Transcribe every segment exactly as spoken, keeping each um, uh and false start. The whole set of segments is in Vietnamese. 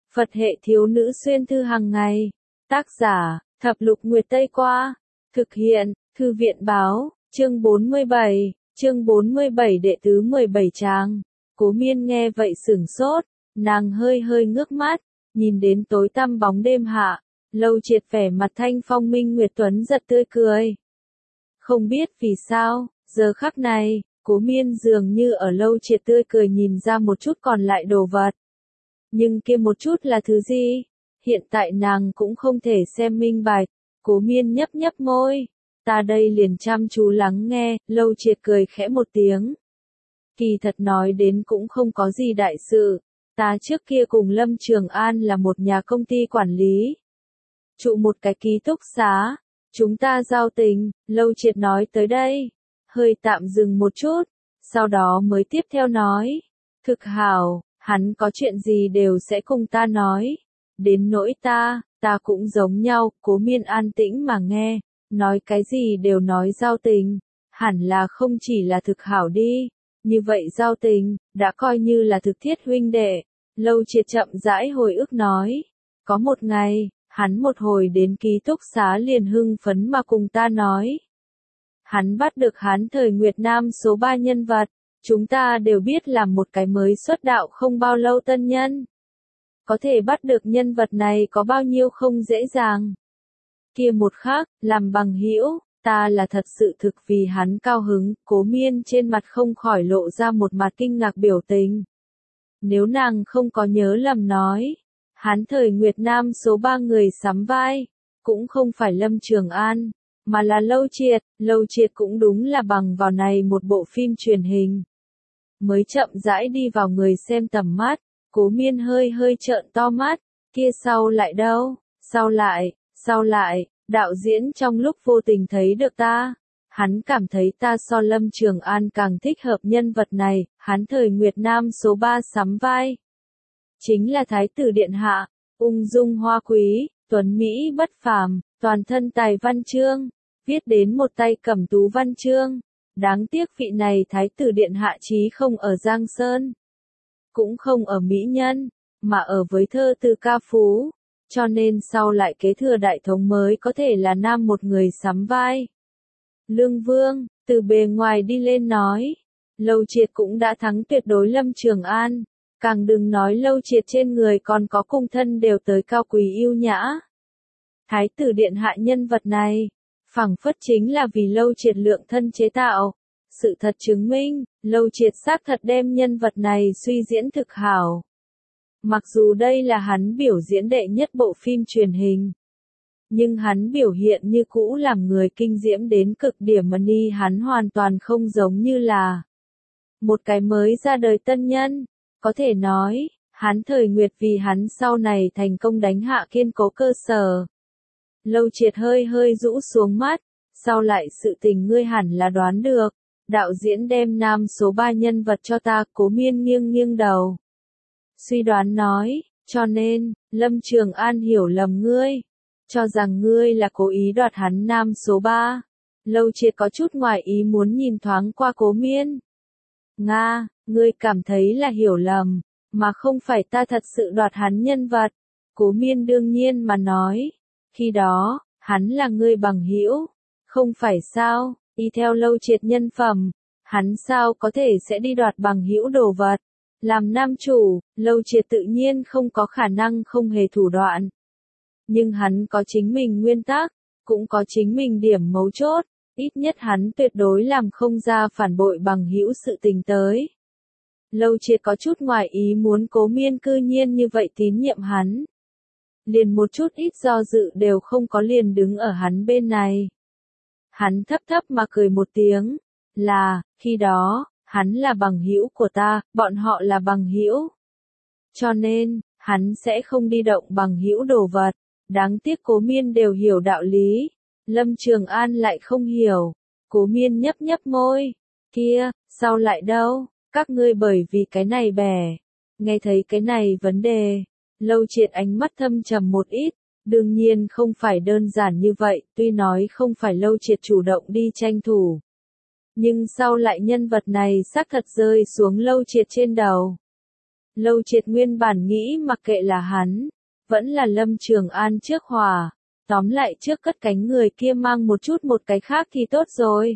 Phật hệ thiếu nữ xuyên thư hàng ngày. Tác giả, Thập lục Nguyệt Tây Qua. Thực hiện, Thư viện Báo, chương bốn mươi bảy, chương bốn mươi bảy đệ tứ mười bảy trang. Cố Miên nghe vậy sửng sốt, nàng hơi hơi ngước mắt, nhìn đến tối tăm bóng đêm hạ, Lâu Triệt vẻ mặt thanh phong minh nguyệt tuấn giật tươi cười. Không biết vì sao, giờ khắc này, Cố Miên dường như ở Lâu Triệt tươi cười nhìn ra một chút còn lại đồ vật. Nhưng kia một chút là thứ gì? Hiện tại nàng cũng không thể xem minh bạch. Cố Miên nhấp nhấp môi. Ta đây liền chăm chú lắng nghe, Lâu Triệt cười khẽ một tiếng. Kỳ thật nói đến cũng không có gì đại sự. Ta trước kia cùng Lâm Trường An là một nhà công ty quản lý. Trụ một cái ký túc xá. Chúng ta giao tình, Lâu Triệt nói tới đây. Hơi tạm dừng một chút. Sau đó mới tiếp theo nói. Thực hảo, hắn có chuyện gì đều sẽ cùng ta nói. Đến nỗi ta, ta cũng giống nhau, Cố Miên an tĩnh mà nghe. Nói cái gì đều nói giao tình. Hẳn là không chỉ là thực hảo đi. Như vậy giao tình, đã coi như là thực thiết huynh đệ. Lâu Triệt chậm rãi hồi ức nói. Có một ngày, hắn một hồi đến ký túc xá liền hưng phấn mà cùng ta nói. Hắn bắt được hắn thời Nguyệt Nam số ba nhân vật. Chúng ta đều biết là một cái mới xuất đạo không bao lâu tân nhân. Có thể bắt được nhân vật này có bao nhiêu không dễ dàng. Kia một khắc, làm bằng hữu, ta là thật sự thực vì hắn cao hứng. Cố Miên trên mặt không khỏi lộ ra một mặt kinh ngạc biểu tình. Nếu nàng không có nhớ lầm nói, hắn thời Nguyệt Nam số ba người sắm vai, cũng không phải Lâm Trường An, mà là Lâu Triệt. Lâu Triệt cũng đúng là bằng vào này một bộ phim truyền hình. Mới chậm rãi đi vào người xem tầm mắt, Cố Miên hơi hơi trợn to mắt, kia sau lại đâu, sau lại, sau lại, đạo diễn trong lúc vô tình thấy được ta, hắn cảm thấy ta so Lâm Trường An càng thích hợp nhân vật này, hắn thời Nguyệt Nam số ba sắm vai. Chính là Thái tử Điện Hạ, ung dung hoa quý, tuấn Mỹ bất phàm, toàn thân tài văn chương, viết đến một tay cầm tú văn chương. Đáng tiếc vị này Thái tử Điện Hạ chí không ở Giang Sơn, cũng không ở Mỹ Nhân, mà ở với thơ từ ca phú, cho nên sau lại kế thừa đại thống mới có thể là nam một người sắm vai. Lương Vương, từ bề ngoài đi lên nói, Lâu Triệt cũng đã thắng tuyệt đối Lâm Trường An, càng đừng nói Lâu Triệt trên người còn có cung thân đều tới cao quý yêu nhã. Thái tử Điện Hạ nhân vật này, phảng phất chính là vì Lâu Triệt lượng thân chế tạo. Sự thật chứng minh, Lâu Triệt xác thật đem nhân vật này suy diễn thực hảo. Mặc dù đây là hắn biểu diễn đệ nhất bộ phim truyền hình, nhưng hắn biểu hiện như cũ làm người kinh diễm đến cực điểm mà ni hắn hoàn toàn không giống như là một cái mới ra đời tân nhân. Có thể nói, hắn thời Nguyệt vì hắn sau này thành công đánh hạ kiên cố cơ sở. Lâu Triệt hơi hơi rũ xuống mắt, sau lại sự tình ngươi hẳn là đoán được. Đạo diễn đem nam số ba nhân vật cho ta. Cố Miên nghiêng nghiêng đầu. Suy đoán nói, cho nên, Lâm Trường An hiểu lầm ngươi. Cho rằng ngươi là cố ý đoạt hắn nam số ba. Lâu Triệt có chút ngoài ý muốn nhìn thoáng qua Cố Miên. Nga, ngươi cảm thấy là hiểu lầm, mà không phải ta thật sự đoạt hắn nhân vật. Cố Miên đương nhiên mà nói. Khi đó, hắn là ngươi bằng hữu, không phải sao? Y theo Lâu Triệt nhân phẩm, hắn sao có thể sẽ đi đoạt bằng hữu đồ vật. Làm nam chủ, Lâu Triệt tự nhiên không có khả năng không hề thủ đoạn. Nhưng hắn có chính mình nguyên tắc, cũng có chính mình điểm mấu chốt, ít nhất hắn tuyệt đối làm không ra phản bội bằng hữu sự tình tới. Lâu Triệt có chút ngoài ý muốn Cố Miên cư nhiên như vậy tín nhiệm hắn. Liền một chút ít do dự đều không có, liền đứng ở hắn bên này. Hắn thấp thấp mà cười một tiếng, là, khi đó, hắn là bằng hữu của ta, bọn họ là bằng hữu. Cho nên, hắn sẽ không đi động bằng hữu đồ vật. Đáng tiếc Cố Miên đều hiểu đạo lý, Lâm Trường An lại không hiểu. Cố Miên nhấp nhấp môi, kia, sao lại đâu, các ngươi bởi vì cái này bè. Nghe thấy cái này vấn đề, Lâu Triệt ánh mắt thâm trầm một ít. Đương nhiên không phải đơn giản như vậy, tuy nói không phải Lâu Triệt chủ động đi tranh thủ. Nhưng sau lại nhân vật này xác thật rơi xuống Lâu Triệt trên đầu. Lâu Triệt nguyên bản nghĩ mặc kệ là hắn, vẫn là Lâm Trường An trước hòa, tóm lại trước cất cánh người kia mang một chút một cái khác thì tốt rồi.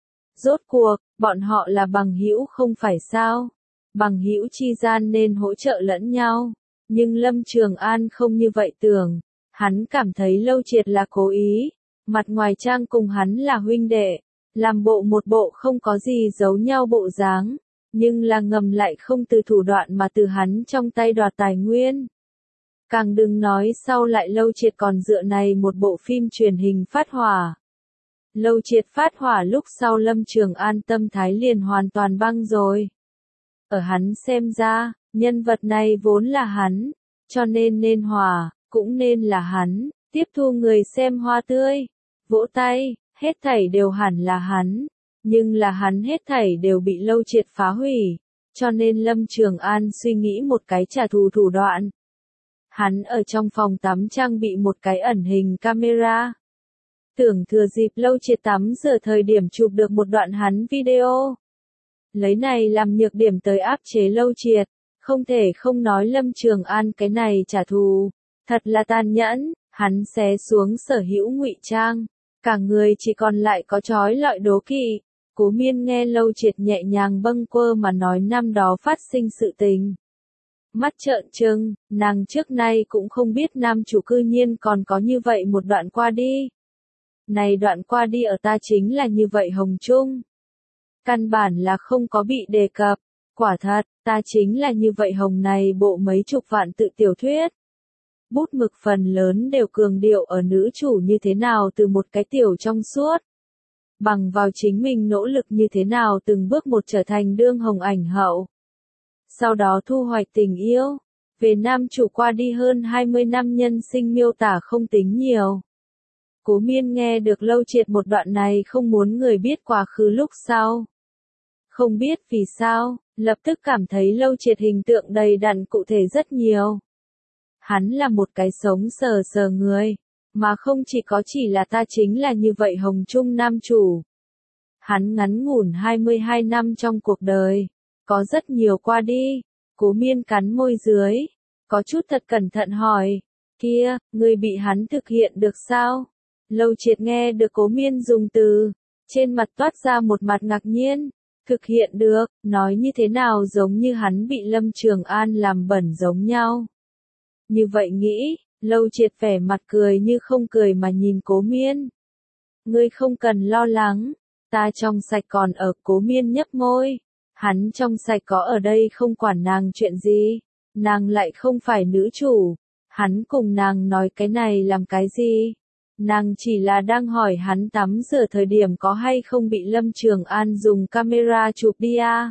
Rốt cuộc, bọn họ là bằng hữu không phải sao? Bằng hữu chi gian nên hỗ trợ lẫn nhau, nhưng Lâm Trường An không như vậy tưởng, hắn cảm thấy Lâu Triệt là cố ý, mặt ngoài trang cùng hắn là huynh đệ, làm bộ một bộ không có gì giấu nhau bộ dáng, nhưng là ngầm lại không từ thủ đoạn mà từ hắn trong tay đoạt tài nguyên. Càng đừng nói sau lại Lâu Triệt còn dựa này một bộ phim truyền hình phát hỏa. Lâu Triệt phát hỏa lúc sau Lâm Trường An tâm thái liền hoàn toàn băng rồi. Ở hắn xem ra, nhân vật này vốn là hắn, cho nên nên hỏa, cũng nên là hắn, tiếp thu người xem hoa tươi, vỗ tay, hết thảy đều hẳn là hắn, nhưng là hắn hết thảy đều bị Lâu Triệt phá hủy, cho nên Lâm Trường An suy nghĩ một cái trả thù thủ đoạn. Hắn ở trong phòng tắm trang bị một cái ẩn hình camera. Tưởng thừa dịp Lâu Triệt tắm rửa thời điểm chụp được một đoạn hắn video. Lấy này làm nhược điểm tới áp chế Lâu Triệt, không thể không nói Lâm Trường An cái này trả thù, thật là tàn nhẫn, hắn xé xuống sở hữu ngụy trang, cả người chỉ còn lại có trói lọi đố kỵ. Cố Miên nghe Lâu Triệt nhẹ nhàng bâng quơ mà nói năm đó phát sinh sự tình. Mắt trợn trừng, nàng trước nay cũng không biết nam chủ cư nhiên còn có như vậy một đoạn qua đi. Này đoạn qua đi ở ta chính là như vậy Hồng Trung. Căn bản là không có bị đề cập, quả thật, ta chính là như vậy Hồng này bộ mấy chục vạn tự tiểu thuyết. Bút mực phần lớn đều cường điệu ở nữ chủ như thế nào từ một cái tiểu trong suốt. Bằng vào chính mình nỗ lực như thế nào từng bước một trở thành đương hồng ảnh hậu. Sau đó thu hoạch tình yêu, về nam chủ qua đi hơn hai mươi năm nhân sinh miêu tả không tính nhiều. Cố Miên nghe được Lâu Triệt một đoạn này không muốn người biết quá khứ lúc sau. Không biết vì sao, lập tức cảm thấy Lâu Triệt hình tượng đầy đặn cụ thể rất nhiều. Hắn là một cái sống sờ sờ người, mà không chỉ có chỉ là ta chính là như vậy Hồng Trung nam chủ. Hắn ngắn ngủn hai mươi hai năm trong cuộc đời, có rất nhiều qua đi. Cố Miên cắn môi dưới, có chút thật cẩn thận hỏi, kia, người bị hắn thực hiện được sao? Lâu Triệt nghe được Cố Miên dùng từ, trên mặt toát ra một mặt ngạc nhiên, thực hiện được, nói như thế nào giống như hắn bị Lâm Trường An làm bẩn giống nhau. Như vậy nghĩ, Lâu Triệt vẻ mặt cười như không cười mà nhìn Cố Miên. Ngươi không cần lo lắng, ta trong sạch còn ở. Cố Miên nhấp môi, hắn trong sạch có ở đây không quản nàng chuyện gì, nàng lại không phải nữ chủ, hắn cùng nàng nói cái này làm cái gì. Nàng chỉ là đang hỏi hắn tắm rửa thời điểm có hay không bị Lâm Trường An dùng camera chụp đi à.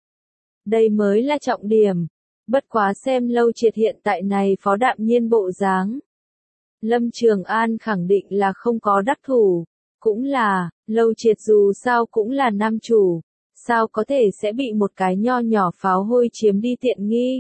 Đây mới là trọng điểm. Bất quá xem Lâu Triệt hiện tại này phó đạm nhiên bộ dáng. Lâm Trường An khẳng định là không có đắc thủ. Cũng là, Lâu Triệt dù sao cũng là nam chủ. Sao có thể sẽ bị một cái nho nhỏ pháo hôi chiếm đi tiện nghi.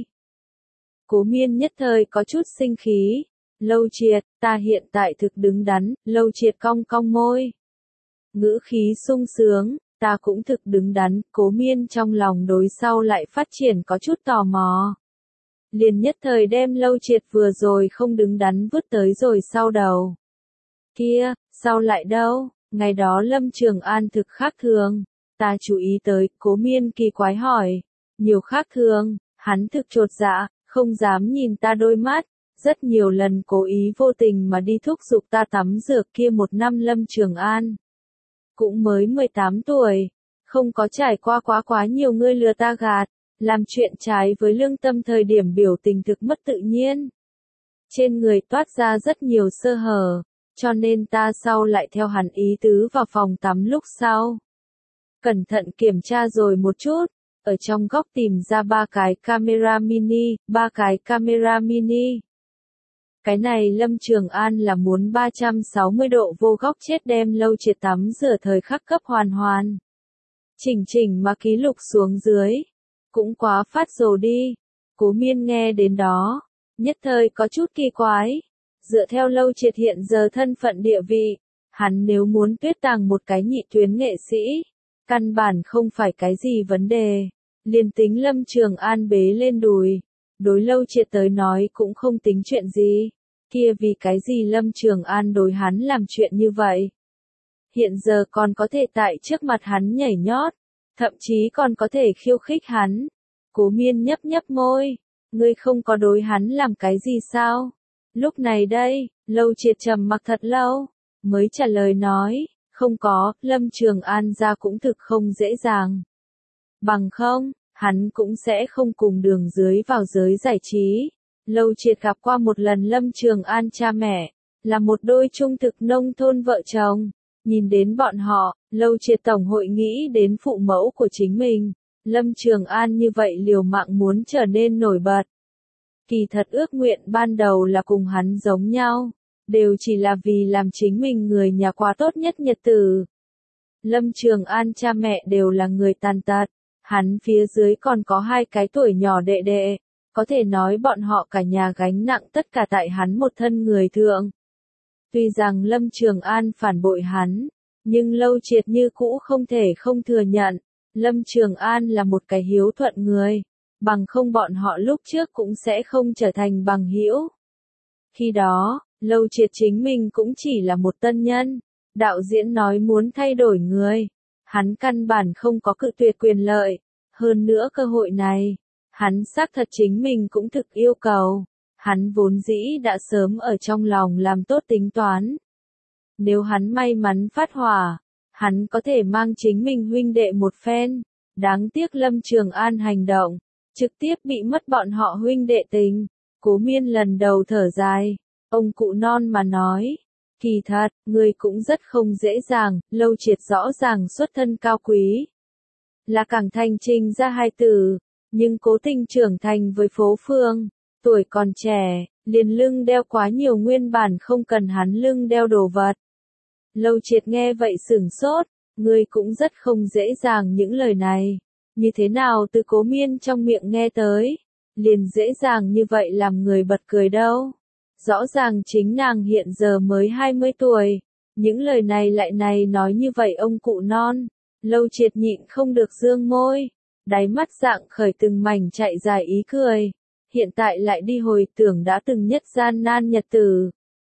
Cố Miên nhất thời có chút sinh khí. Lâu Triệt, ta hiện tại thực đứng đắn. Lâu Triệt cong cong môi. Ngữ khí sung sướng, ta cũng thực đứng đắn. Cố Miên trong lòng đối sau lại phát triển có chút tò mò. Liền nhất thời đem Lâu Triệt vừa rồi không đứng đắn vứt tới rồi sau đầu. Kia, sao lại đâu, ngày đó Lâm Trường An thực khác thường. Ta chú ý tới. Cố Miên kỳ quái hỏi. Nhiều khác thường, hắn thực chột dạ, không dám nhìn ta đôi mắt. Rất nhiều lần cố ý vô tình mà đi thúc giục ta tắm rửa. Kia một năm Lâm Trường An cũng mới mười tám tuổi, không có trải qua quá quá nhiều ngươi lừa ta gạt, làm chuyện trái với lương tâm thời điểm biểu tình thực mất tự nhiên. Trên người toát ra rất nhiều sơ hở, cho nên ta sau lại theo hắn ý tứ vào phòng tắm lúc sau. Cẩn thận kiểm tra rồi một chút, ở trong góc tìm ra ba cái camera mini, ba cái camera mini. Cái này Lâm Trường An là muốn ba trăm sáu mươi độ vô góc chết đem Lâu Triệt tắm rửa thời khắc cấp hoàn hoàn. Chỉnh chỉnh mà ký lục xuống dưới. Cũng quá phát rồi đi. Cố Miên nghe đến đó, nhất thời có chút kỳ quái. Dựa theo Lâu Triệt hiện giờ thân phận địa vị, hắn nếu muốn tuyết tàng một cái nhị tuyến nghệ sĩ, căn bản không phải cái gì vấn đề. Liền tính Lâm Trường An bế lên đùi, Đối Lâu Triệt tới nói cũng không tính chuyện gì. Kia vì cái gì Lâm Trường An đối hắn làm chuyện như vậy? Hiện giờ còn có thể tại trước mặt hắn nhảy nhót, thậm chí còn có thể khiêu khích hắn. Cố Miên nhấp nhấp môi, ngươi không có đối hắn làm cái gì sao? Lúc này đây, Lâu Triệt trầm mặc thật lâu, mới trả lời nói, không có, Lâm Trường An ra cũng thực không dễ dàng. Bằng không, hắn cũng sẽ không cùng Đường Dưới vào giới giải trí. Lâu Triệt gặp qua một lần Lâm Trường An cha mẹ, là một đôi trung thực nông thôn vợ chồng. Nhìn đến bọn họ, Lâu Triệt tổng hội nghĩ đến phụ mẫu của chính mình. Lâm Trường An như vậy liều mạng muốn trở nên nổi bật. Kỳ thật ước nguyện ban đầu là cùng hắn giống nhau, đều chỉ là vì làm chính mình người nhà qua tốt nhất nhật tử. Lâm Trường An cha mẹ đều là người tàn tật, hắn phía dưới còn có hai cái tuổi nhỏ đệ đệ, có thể nói bọn họ cả nhà gánh nặng tất cả tại hắn một thân người thượng. Tuy rằng Lâm Trường An phản bội hắn, nhưng Lâu Triệt như cũ không thể không thừa nhận, Lâm Trường An là một cái hiếu thuận người, bằng không bọn họ lúc trước cũng sẽ không trở thành bằng hữu. Khi đó, Lâu Triệt chính mình cũng chỉ là một tân nhân, đạo diễn nói muốn thay đổi người, hắn căn bản không có cự tuyệt quyền lợi, hơn nữa cơ hội này, hắn xác thật chính mình cũng thực yêu cầu. Hắn vốn dĩ đã sớm ở trong lòng làm tốt tính toán. Nếu hắn may mắn phát hỏa, hắn có thể mang chính mình huynh đệ một phen. Đáng tiếc Lâm Trường An hành động, trực tiếp bị mất bọn họ huynh đệ tình. Cố Miên lần đầu thở dài, ông cụ non mà nói. Kỳ thật, người cũng rất không dễ dàng, Lâu Triệt rõ ràng xuất thân cao quý. Là Cảng Thành Trình ra hai từ, nhưng cố tình trưởng thành với phố phường. Tuổi còn trẻ, liền lưng đeo quá nhiều nguyên bản không cần hắn lưng đeo đồ vật. Lâu Triệt nghe vậy sửng sốt, ngươi cũng rất không dễ dàng những lời này. Như thế nào từ Cố Miên trong miệng nghe tới, liền dễ dàng như vậy làm người bật cười đâu. Rõ ràng chính nàng hiện giờ mới hai mươi tuổi, những lời này lại này nói như vậy ông cụ non. Lâu Triệt nhịn không được dương môi, đáy mắt dạng khởi từng mảnh chạy dài ý cười. Hiện tại lại đi hồi tưởng đã từng nhất gian nan nhật tử.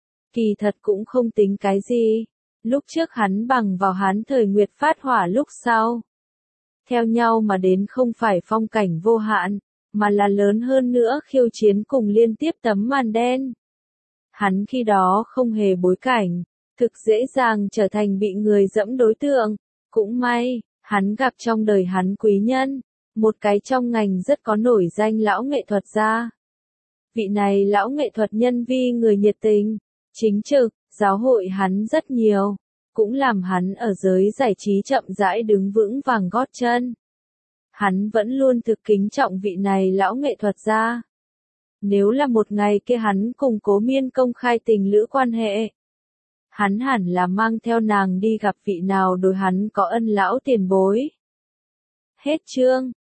Kỳ thật cũng không tính cái gì. Lúc trước hắn bằng vào hắn thời nguyệt phát hỏa lúc sau. Theo nhau mà đến không phải phong cảnh vô hạn, mà là lớn hơn nữa khiêu chiến cùng liên tiếp tấm màn đen. Hắn khi đó không hề bối cảnh, thực dễ dàng trở thành bị người dẫm đối tượng. Cũng may, hắn gặp trong đời hắn quý nhân. Một cái trong ngành rất có nổi danh lão nghệ thuật gia. Vị này lão nghệ thuật nhân vi người nhiệt tình, chính trực, giáo hội hắn rất nhiều, cũng làm hắn ở giới giải trí chậm rãi đứng vững vàng gót chân. Hắn vẫn luôn thực kính trọng vị này lão nghệ thuật gia. Nếu là một ngày kia hắn cùng Cố Miên công khai tình lữ quan hệ, hắn hẳn là mang theo nàng đi gặp vị nào đối hắn có ân lão tiền bối. Hết chương.